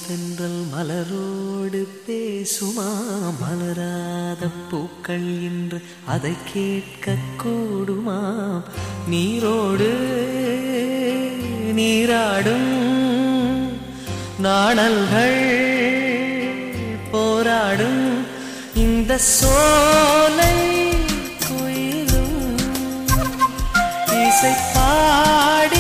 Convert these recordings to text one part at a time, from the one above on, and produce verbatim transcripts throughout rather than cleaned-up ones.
தென்றல் மலரோடு பேசுமா மலராத பூக்கள் என்று அதை கேட்க கூடுமா நீரோடு நீராடும் நாணல்கள் போராடும் இந்த சோலை குயிலும் இசை பாடி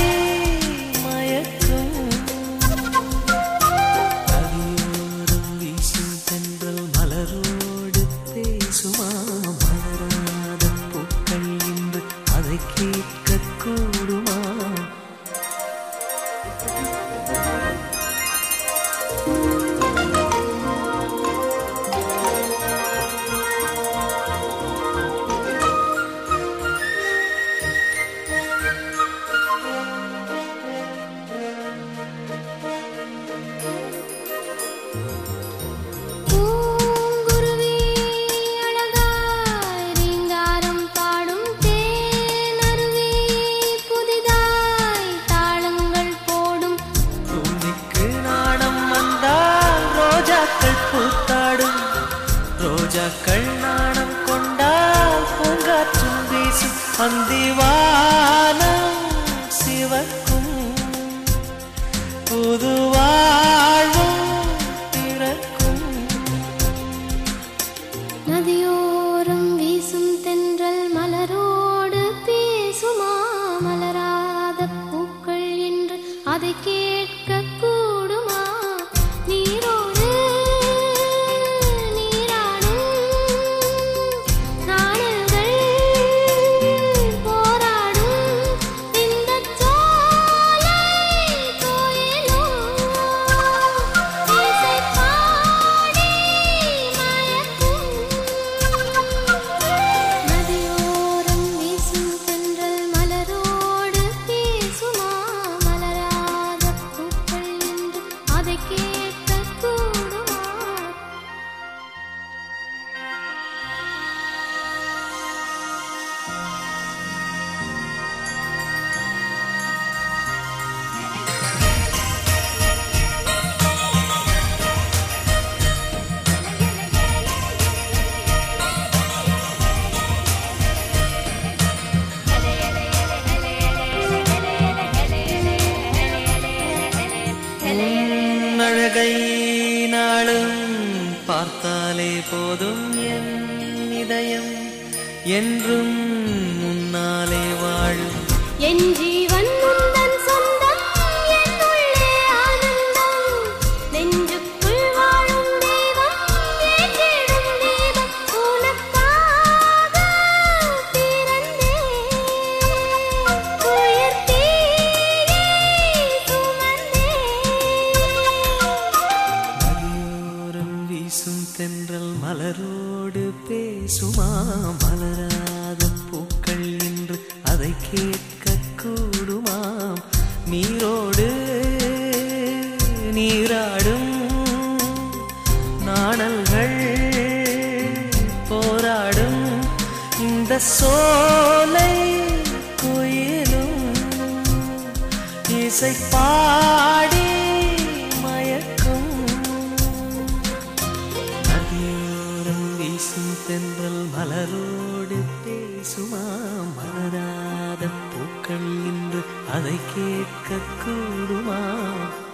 ரோஜாக்கள் நாணம் கொண்டால் பூங்காற்றும் வீசும் அந்திவானம் சிவக்கும் புது வாழ்வும் பிறக்கும் நதியோரம் வீசும் தென்றல் மலரோடு பேசுமா மலராத பூக்கள் என்று அதை கேட்க கூடுமா நீரோடு அழகை நாளும் பார்த்தாலே போதும் என் இதயம் என்றும் முன்னாலே வாழும் என் ஜீவன் உந்தன் சொந்தம் என் உள்ளே ஆனந்தம் நெஞ்சுக்குள் வாழும் தெய்வம் ஏற்றிடும் தீபம் உனக்காக பிறந்தேன் உயிர் தீயை சுமந்தேன் நதியோரம் வீசும் தென்றல் மலரோடு பேசுமா மலராத பூக்கள் என்று அதை கேட்க கூடுமா நீரோடு நீராடும் நாணல்கள் போராடும் இந்த சோலை குயிலும் இசை பாடி மயக்கும் நதியோரம் வீசும் தென்றல் மலரோடு பேசுமா மலராத பூக்கள் என்று அதை கேட்க கூடுமா